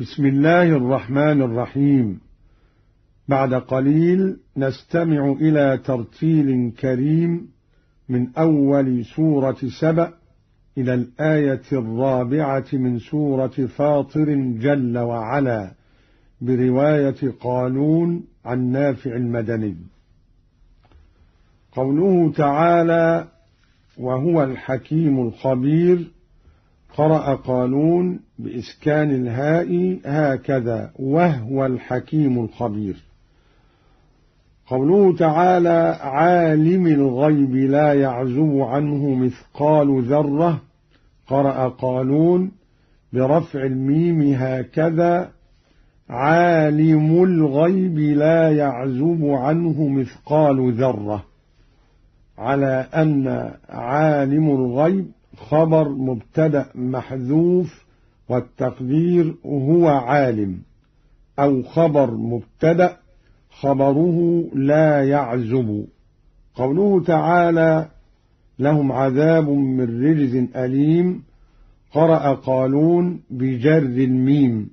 بسم الله الرحمن الرحيم. بعد قليل نستمع إلى ترتيل كريم من أول سورة سبأ إلى الآية 4 من سورة فاطر جل وعلا، برواية قالون عن نافع المدني. قوله تعالى: وهو الحكيم الخبير، قرأ قالون بإسكان الهاء هكذا: وهو الحكيم الخبير. قوله تعالى: عالم الغيب لا يعزب عنه مثقال ذرة، قرأ قالون برفع الميم هكذا: عالم الغيب لا يعزب عنه مثقال ذرة، على أن عالم الغيب خبر مبتدأ محذوف، والتقدير هو عالم، أو خبر مبتدأ خبره لا يعزب. قوله تعالى: لهم عذاب من رجز أليم، قرأ قالون بجر الميم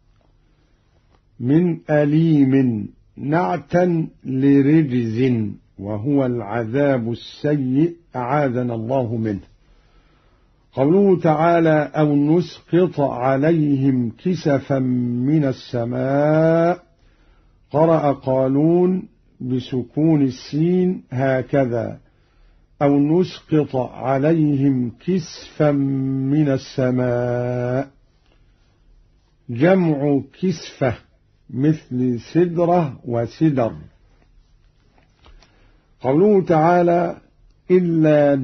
من أليم نعتا لرجز، وهو العذاب السيء أعاذنا الله منه. قوله تعالى: أو نسقط عليهم كسفا من السماء، قرأ قالون بسكون السين هكذا: أو نسقط عليهم كسفا من السماء، جمع كسفة مثل سدرة وسدر. قوله تعالى: إلا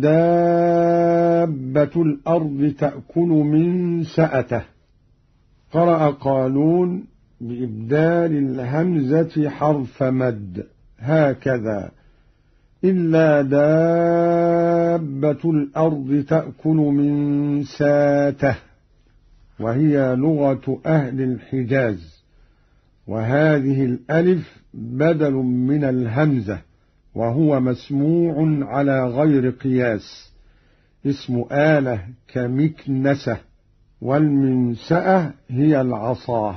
دابة الأرض تأكل من سأته، قرأ قالون بإبدال الهمزة حرف مد هكذا: إلا دابة الأرض تأكل من ساته، وهي لغة أهل الحجاز، وهذه الألف بدل من الهمزة، وهو مسموع على غير قياس، اسم آلة كمكنسة، والمنسأة هي العصا.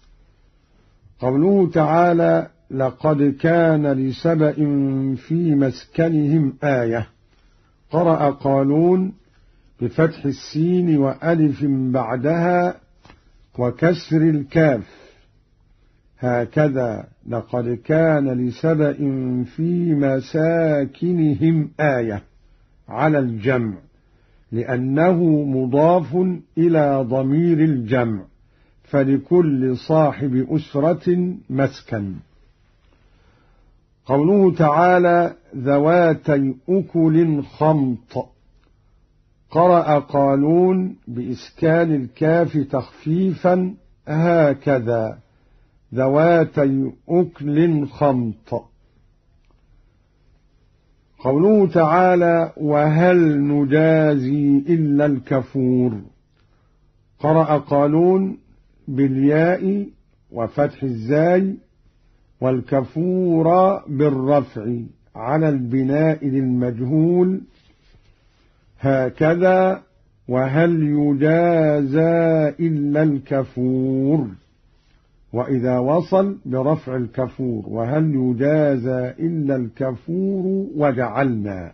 قوله تعالى: لقد كان لسبأ في مسكنهم آية، قرأ قالون بفتح السين وألف بعدها وكسر الكاف هكذا: لقد كان لسبأ في مساكنهم آية، على الجمع، لأنه مضاف إلى ضمير الجمع، فلكل صاحب أسرة مسكن. قوله تعالى: ذواتي أكل خمط، قرأ قالون بإسكان الكاف تخفيفا هكذا: ذواتي أكل خمط. قوله تعالى: وهل نجازي إلا الكفور، قرأ قالون بالياء وفتح الزاي، والكفور بالرفع على البناء للمجهول هكذا: وهل يجازى إلا الكفور، وإذا وصل برفع الكفور: وهل يجازى إلا الكفور وجعلنا.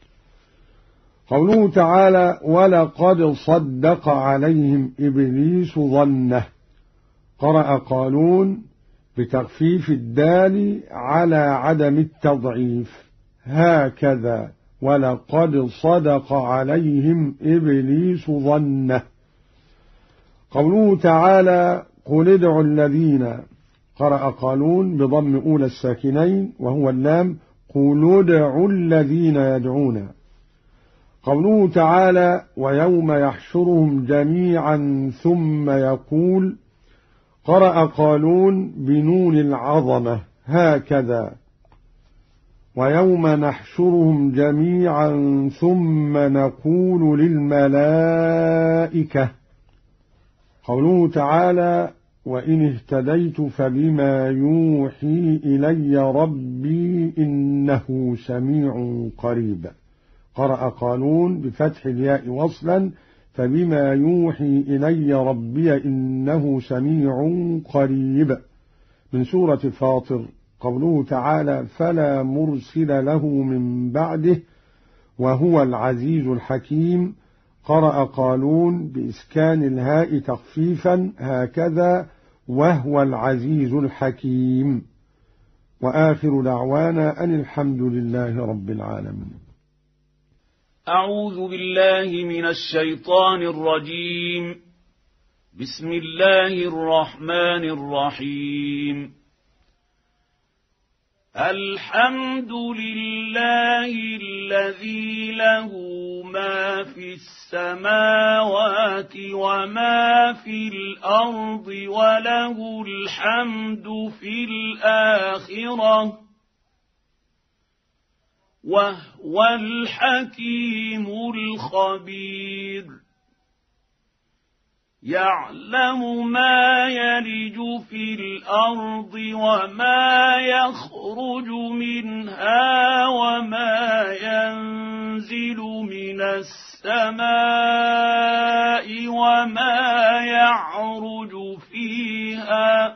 قوله تعالى: ولقد صدق عليهم إبليس ظنه، قرأ قالون بتخفيف الدال على عدم التضعيف هكذا: ولقد صدق عليهم إبليس ظنه. قوله تعالى: قل ادعوا الذين، قرأ قالون بضم أولى الساكنين وهو اللام: قل ادعوا الذين يدعون. قوله تعالى: ويوم يحشرهم جميعا ثم يقول، قرأ قالون بنون العظمة هكذا: ويوم نحشرهم جميعا ثم نقول للملائكة. قوله تعالى: وإن اهتديت فبما يوحي إلي ربي إنه سميع قريب، قرأ قالون بفتح الياء وصلا فبما يوحي إلي ربي إنه سميع قريب. من سورة فاطر. قوله تعالى: فلا مرسل له من بعده وهو العزيز الحكيم. قرأ قالون بإسكان الهاء تخفيفا هكذا: وهو العزيز الحكيم. وآخر دعوانا أن الحمد لله رب العالمين. أعوذ بالله من الشيطان الرجيم. بسم الله الرحمن الرحيم. الحمد لله الذي له ما في السماوات وما في الأرض وله الحمد في الآخرة وهو الحكيم الخبير. يعلم ما يلج في الأرض وما يخرج منها وما ينزل من السماء وما يعرج فيها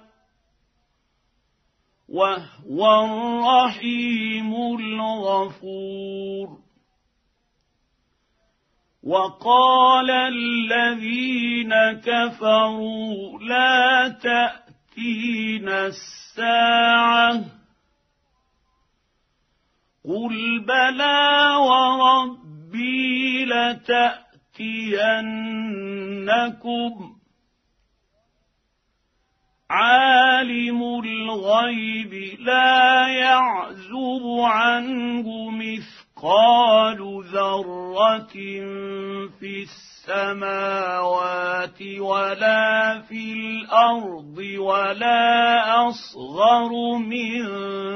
وهو الرحيم الغفور. وقال الذين كفروا لا تأتينا الساعة قل بلى وربي لتأتينكم عالم الغيب لا يعزب عنه مثقال ذرة في السماوات ولا في الأرض ولا أصغر من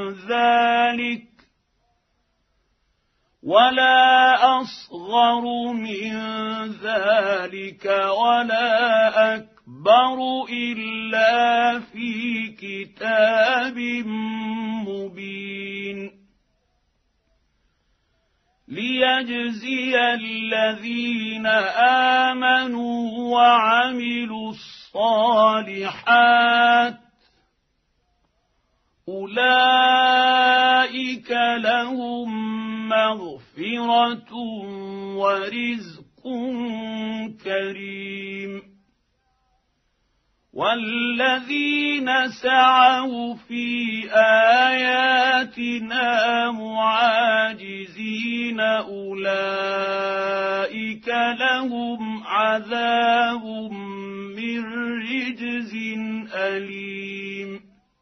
ذلك ولا أكبر إلا في كتاب مبين. ليجزي الذين آمنوا وعملوا الصالحات أولئك لهم مغفرة ورزق كريم. والذين سعوا في آياتنا معاجزين أولئك لهم عذاب من رجز أليم.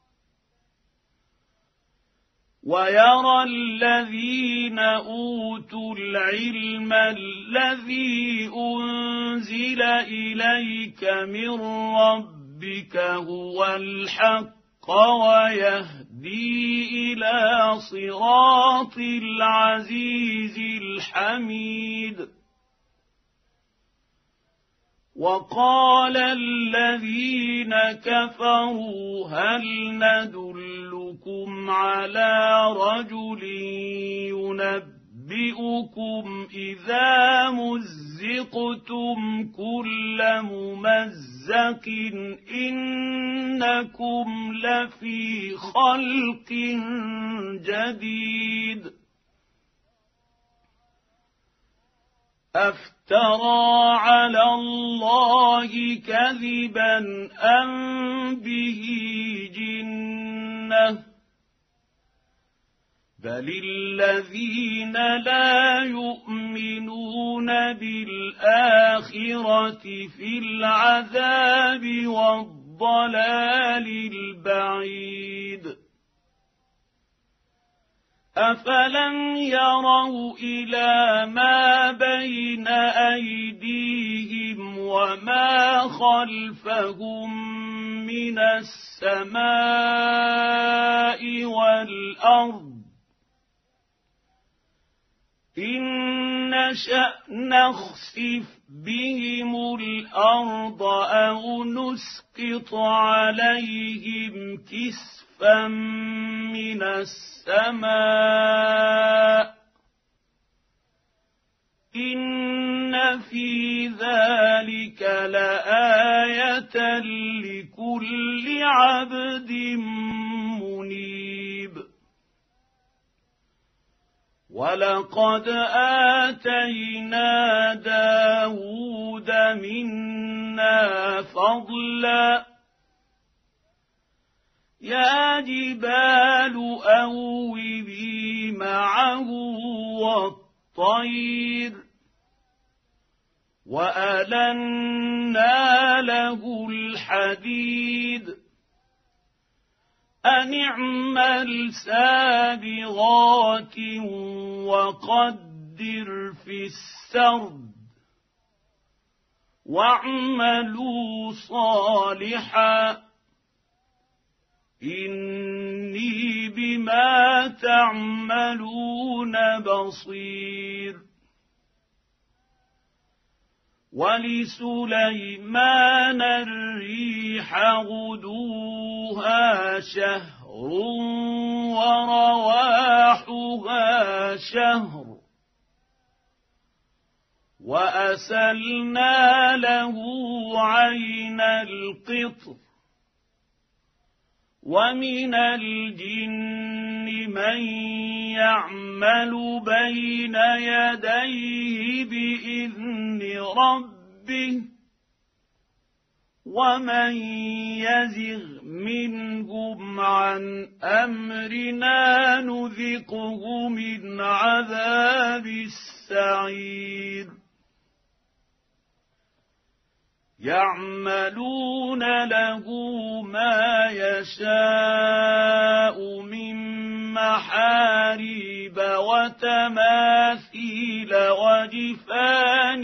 ويرى الذين أوتوا العلم الذي أنزل إليك من ربك هو الحق ويهدي إلى صراط العزيز الحميد. وقال الذين كفروا هل ندلكم على رجل ينبئكم إذا مزقتم كل ممزق إنكم لفي خلق جديد. أفترى على الله كذبا أم به جنة بل الذين لا يؤمنون بالآخرة في العذاب والضلال البعيد. أفلم يروا إلى ما بين أيديهم وما خلفهم من السماء والأرض إن نشأ نخسف بهم الأرض أو نسقط عليهم كسفا من السماء إن في ذلك لآية لكل عبد منيب ولقد آتينا داود منا فضلا يا جبال أوبي معه والطير وألنا له الحديد أن اعمل سابغات وقدر في السرد واعملوا صالحا إني بما تعملون بصير ولسليمان الريح غدوها شهر ورواحها شهر وأسلنا له عين القطر ومن الجن من يعمل بين يديه بإذن ربه ومن يزغ منهم عن أمرنا نذقه من عذاب السعير يعملون له ما يشاء من محاريب وتماثيل وجفان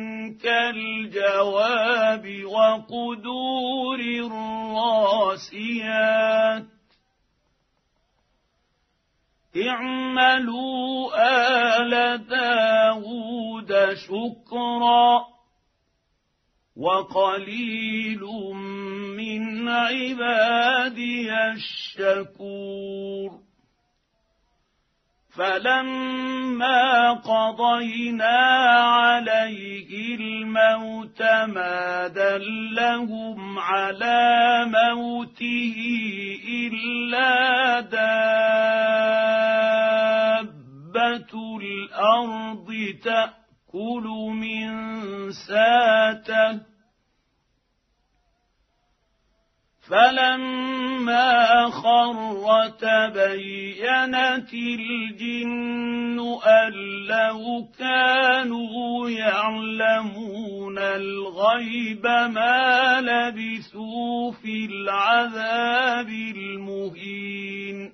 كالجواب وقدور الراسيات اعملوا آل داود شكرا وقليل من عبادي الشكور فلما قضينا عليه الموت ما دلهم على موته إلا دابة الأرض تأكل من ساته فلما خر تبينت الجن أن لو كانوا يعلمون الغيب ما لبثوا في العذاب المهين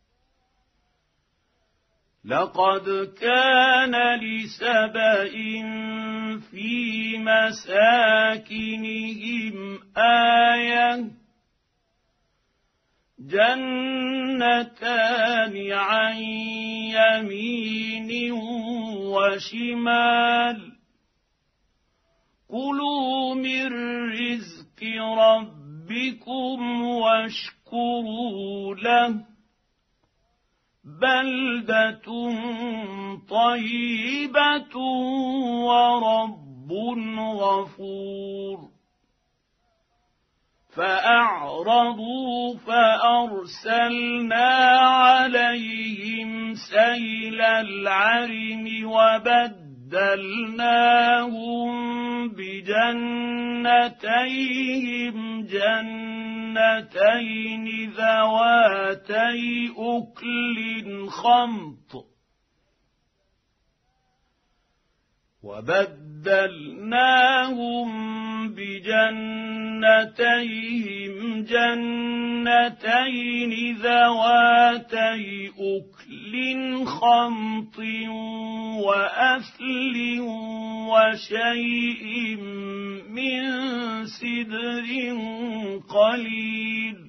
لقد كان لسبإ في مساكنهم آية جنتان عن يمين وشمال كلوا من رزق ربكم واشكروا له بلدة طيبة ورب غفور فأعرضوا فأرسلنا عليهم سيل العرم وبدلناهم بجنتيهم جنتين ذواتي أكل خمط جنتين ذواتي أكل خمط وأثل وشيء من سدر قليل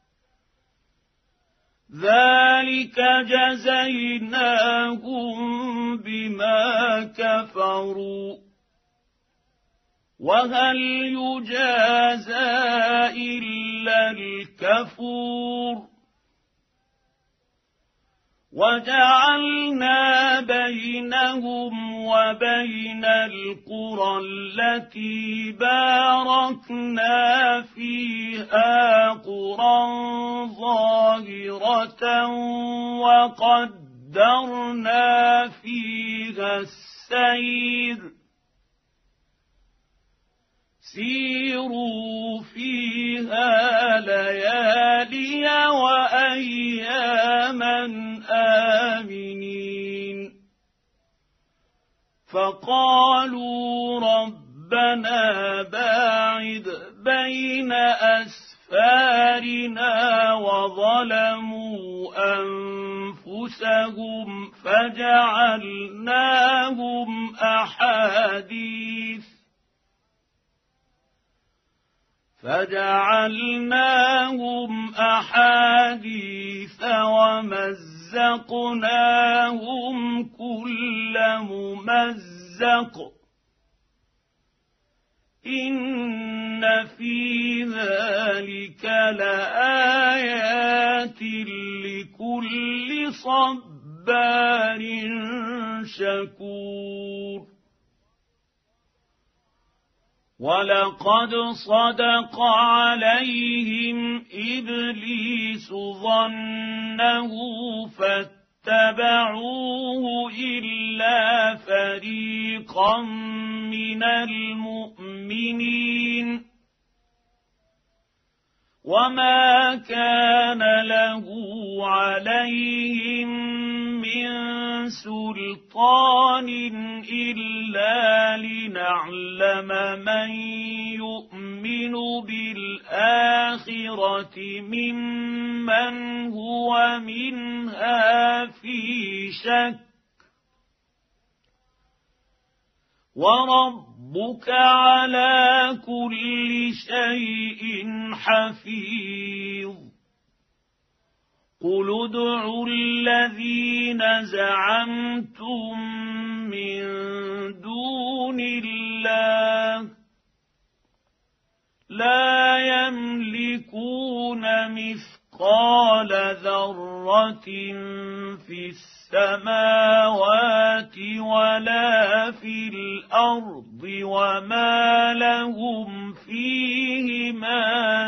ذلك جزيناهم بما كفروا وهل يجازى إلا الكفور وجعلنا بينهم وبين القرى التي باركنا فيها قرى ظاهرة وقدرنا فيها السير سيروا فيها ليالي وأياما آمنين فقالوا ربنا باعد بين أسفارنا وظلموا أنفسهم فجعلناهم أحاديث ومزقناهم كل ممزق إن في ذلك لآيات لكل صبار شكور ولقد صدق عليهم إبليس ظنه فاتبعوه إلا فريقا من المؤمنين وما كان له عليهم من سلطان إلا لنعلم من يؤمن بالآخرة ممن هو منها في شك وربك على كل شيء حفيظ قل ادعوا الذين زعمتم من دون الله لا يملكون مثقال ذرة في السماوات ولا في الأرض وما لهم فيهما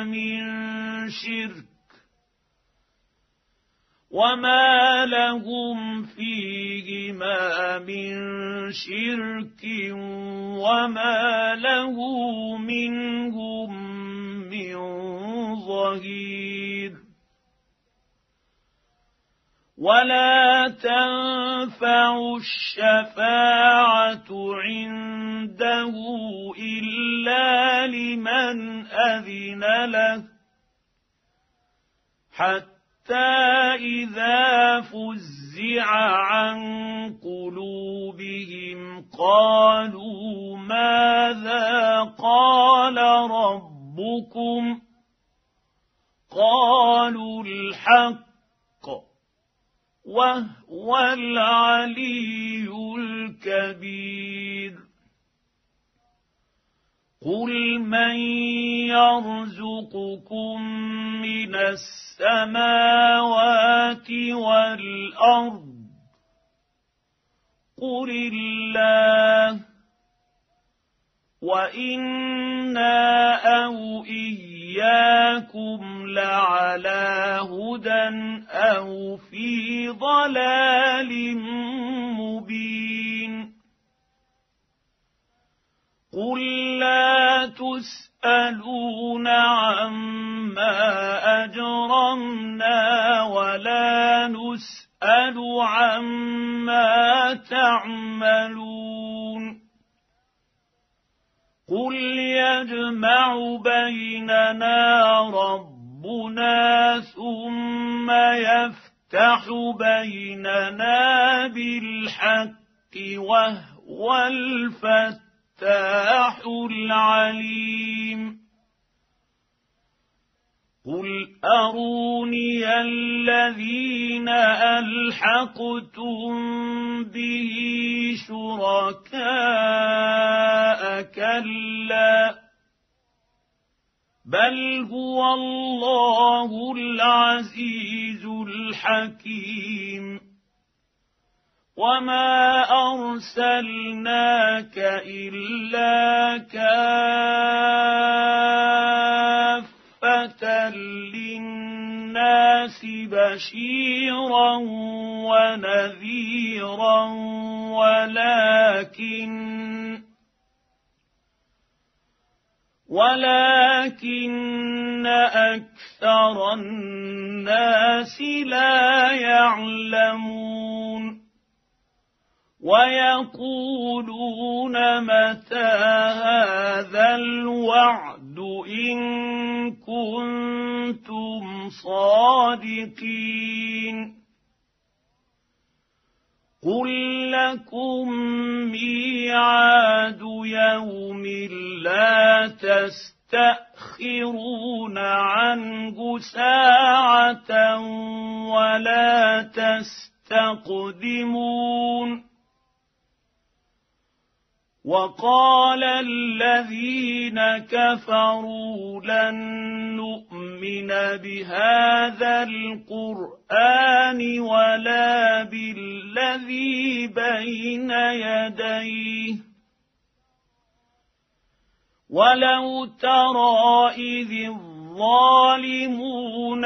من شرك وما له منهم من ظهير ولا تنفع الشفاعة عنده إلا لمن أذن له حتى إذا فزع عن قلوبهم قالوا ماذا قال ربكم قالوا الحق وهو العلي الكبير قل من يرزقكم من السماوات والأرض قل الله وإنا أو إياكم لعلى هدى أو في ضلال مبين قل لا تسألون عما أجرمنا ولا نسأل عما تعملون قل يجمع بيننا ربنا ثم يفتح بيننا بالحق وهو الفتاح العليم قل أروني الذين ألحقتم به شركاء كلا بل هو الله العزيز الحكيم وما أرسلناك إلا كافة للناس بشيرا ونذيرا ولكن أكثر الناس لا يعلمون ويقولون متى هذا الوعد إن كنتم صادقين قل لكم ميعاد يوم لا تستأخرون عنه ساعة ولا تستقدمون وقال الذين كفروا لن نؤمن بهذا القرآن ولا بالذي بين يديه ولو ترى إذ الظالمون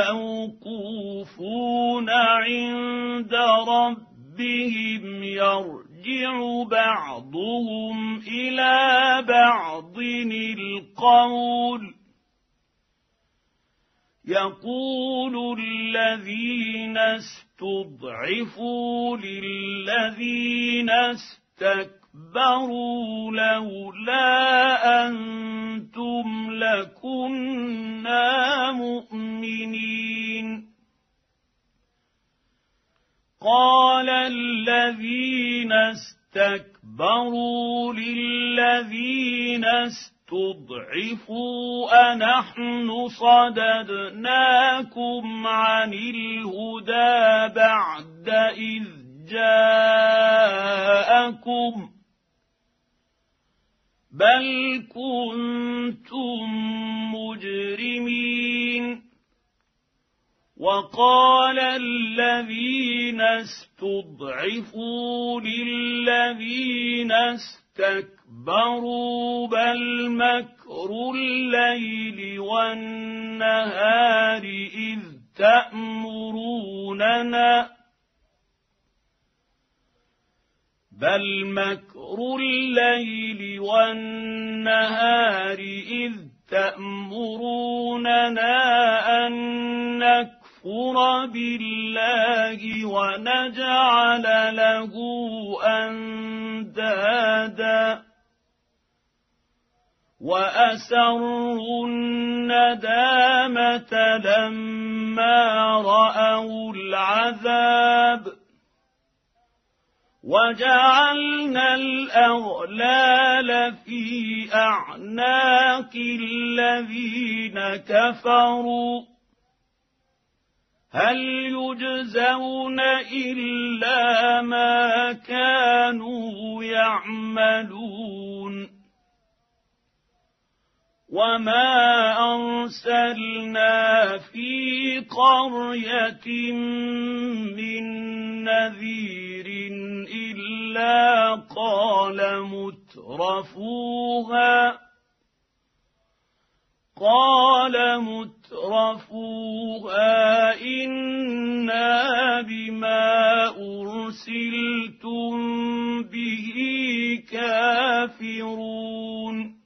موقوفون عند ربهم يرجع بعضهم إلى بعض القول يقول الذين استضعفوا للذين استكبروا لولا أنتم لكنا مؤمنين قال الذين استكبروا للذين استضعفوا أنحن صددناكم عن الهدى بعد إذ جاءكم بل كنتم مجرمين وقال الذين استضعفوا للذين استكبروا بل مكر الليل والنهار إذ تأمروننا أن نكفر بالله ونجعل له أندادا وأسروا الندامة لما رأوا العذاب وجعلنا الأغلال في أعناق الذين كفروا هل يجزون إلا ما كانوا يعملون وما أرسلنا في قرية من نذير إلا قال مترفوها إنا بما أرسلتم به كافرون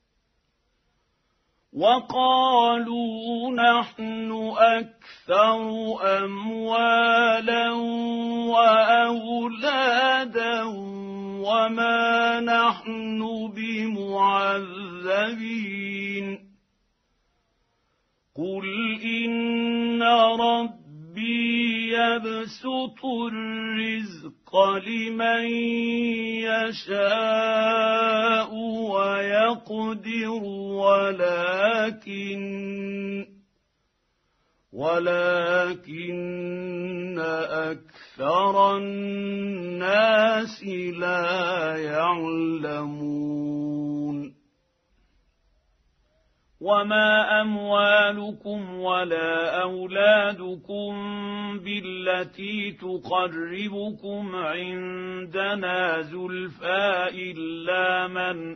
وقالوا نحن أكثر أموالا وأولادا وما نحن بمعذبين قل إن ربي يبسط الرزق لمن يشاء ويقدر ولكن أكثر الناس لا يعلمون وما أموالكم ولا أولادكم بالتي تقربكم عندنا زلفى إلا من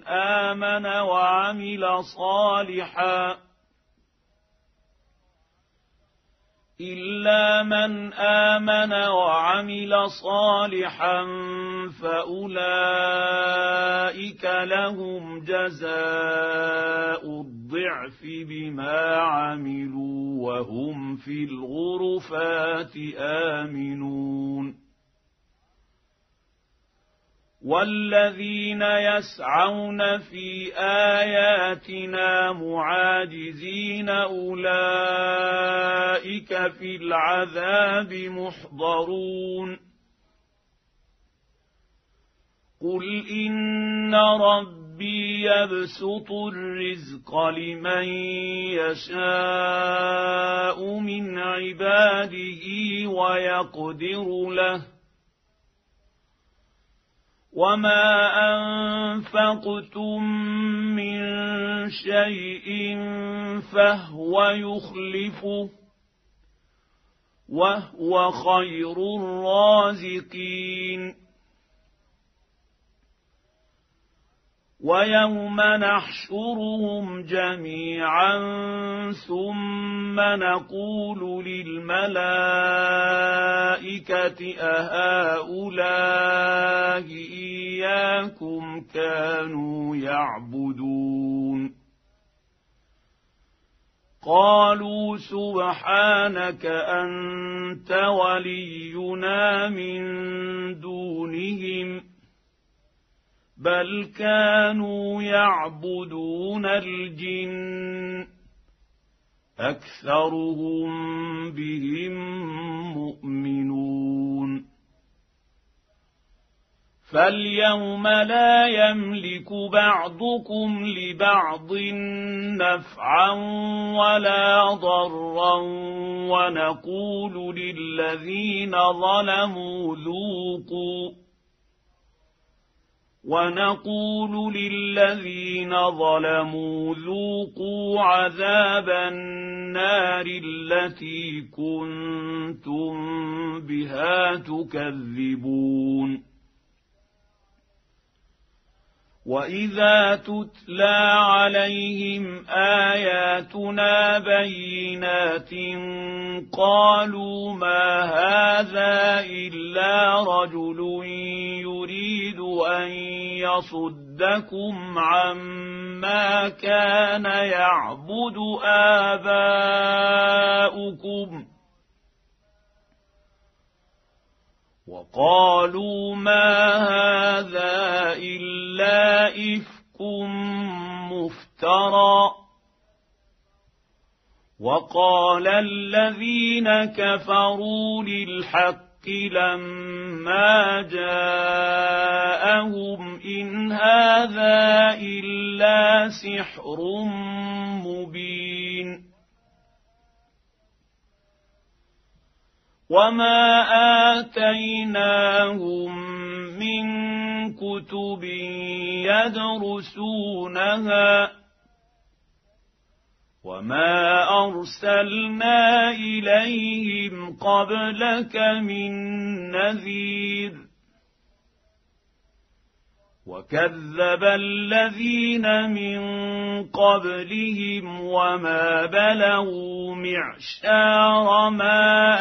آمن وعمل صالحا فأولئك لهم جزاء الضعف بما عملوا وهم في الغرفات آمنون والذين يسعون في آياتنا معاجزين أولئك في العذاب محضرون قل إن ربي يبسط الرزق لمن يشاء من عباده ويقدر له وما أنفقتم من شيء فهو يخلفه وهو خير الرازقين ويوم نحشرهم جميعا ثم نقول للملائكة أهؤلاء إياكم كانوا يعبدون قالوا سبحانك أنت ولينا من دونهم بل كانوا يعبدون الجن أكثرهم بهم مؤمنون فاليوم لا يملك بعضكم لبعض نفعا ولا ضرا ونقول للذين ظلموا ذوقوا عذاب النار التي كنتم بها تكذبون وإذا تتلى عليهم آياتنا بينات قالوا ما هذا إلا رجل يريد أن يصدكم عما كان يعبد آباؤكم وقالوا ما هذا إلا إفك مفترى وقال الذين كفروا للحق لما جاءهم إن هذا إلا سحر مبين وما آتيناهم من كتب يدرسونها وما أرسلنا إليهم قبلك من نذير وكذب الذين من قبلهم وما بلغوا معشار ما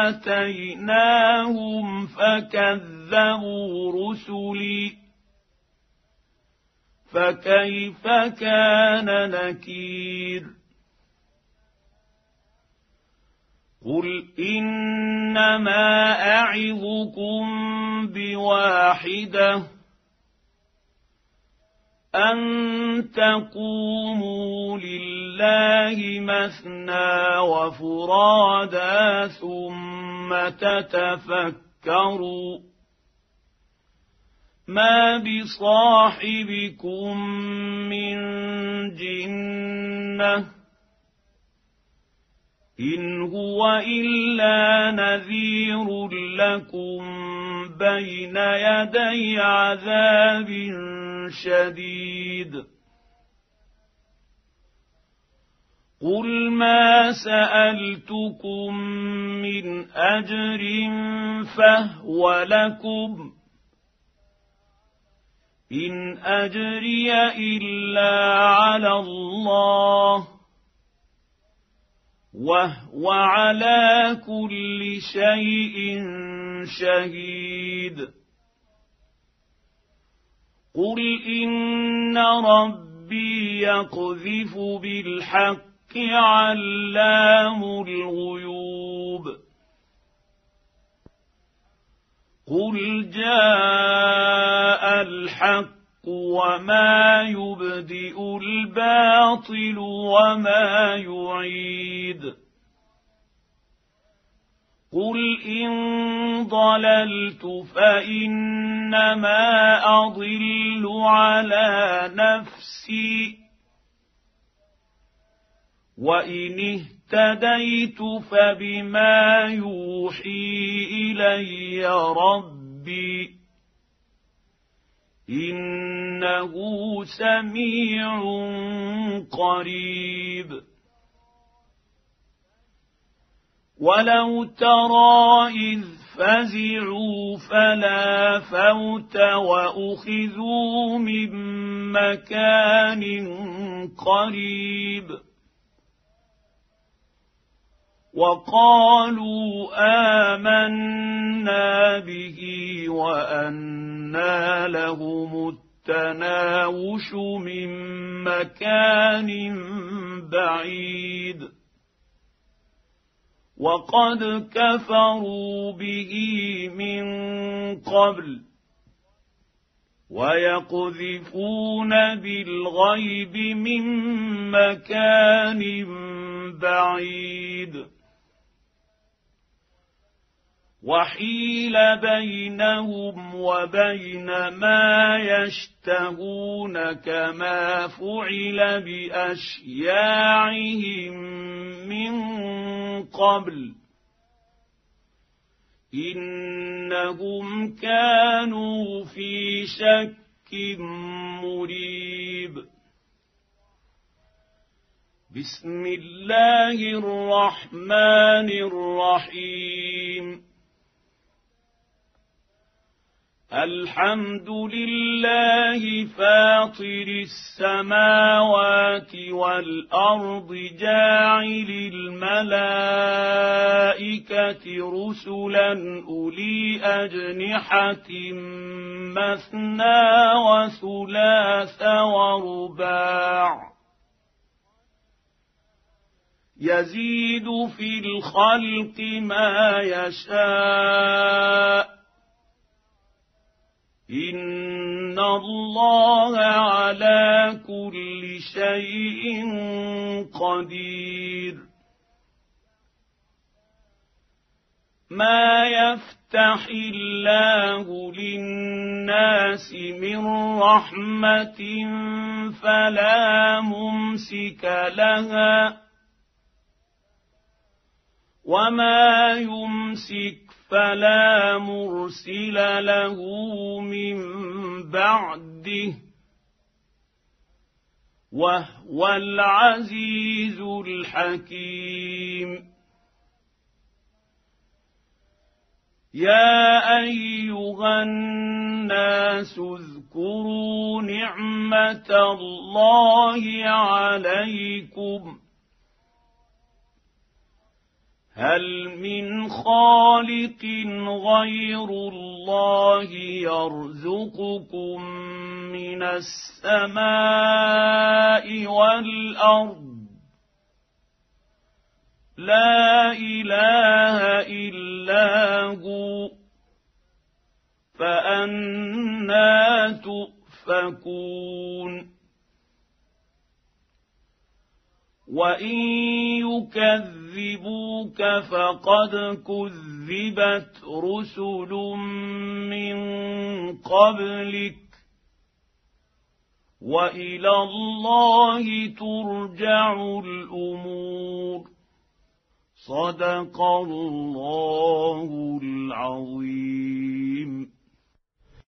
آتيناهم فكذبوا رسلي فكيف كان نكير قل إنما أعظكم بواحدة أن تقوموا لله مثنى وفرادا ثم تتفكروا ما بصاحبكم من جنة إن هو إلا نذير لكم بين يدي عذاب شديد قل ما سألتكم من أجر فهو لكم إن أجري إلا على الله وهو على كل شيء شهيد قل إن ربي يقذف بالحق علام الغيوب قل جاء الحق وما يبدئ الباطل وما يعيد قل إن ضللت فإنما أضل على نفسي وإن اهتديت فبما يوحي إلي ربي إنه سميع قريب ولو ترى إذ فزعوا فلا فوت وأخذوا من مكان قريب وقالوا آمنا به وأنى لهم التناوش من مكان بعيد وقد كفروا به من قبل ويقذفون بالغيب من مكان بعيد وحيل بينهم وبين ما يشتهون كما فعل بأشياعهم من قبل إنهم كانوا في شك مريب بسم الله الرحمن الرحيم الحمد لله فاطر السماوات والأرض جاعل الملائكة رسلا أولي أجنحة مثنى وثلاث ورباع يزيد في الخلق ما يشاء إن الله على كل شيء قدير ما يفتح الله للناس من رحمة فلا ممسك لها وما يمسك فلا مرسل له من بعده وهو العزيز الحكيم يا أيها الناس اذكروا نعمة الله عليكم هل من خالق غير الله يرزقكم من السماء والأرض لا إله إلا هو فأنى تؤفكون وإن يكذبوك فقد كذبت رسل من قبلك وإلى الله ترجع الأمور صدق الله العظيم.